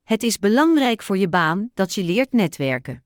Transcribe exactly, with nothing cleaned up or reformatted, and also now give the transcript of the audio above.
Het is belangrijk voor je baan dat je leert netwerken.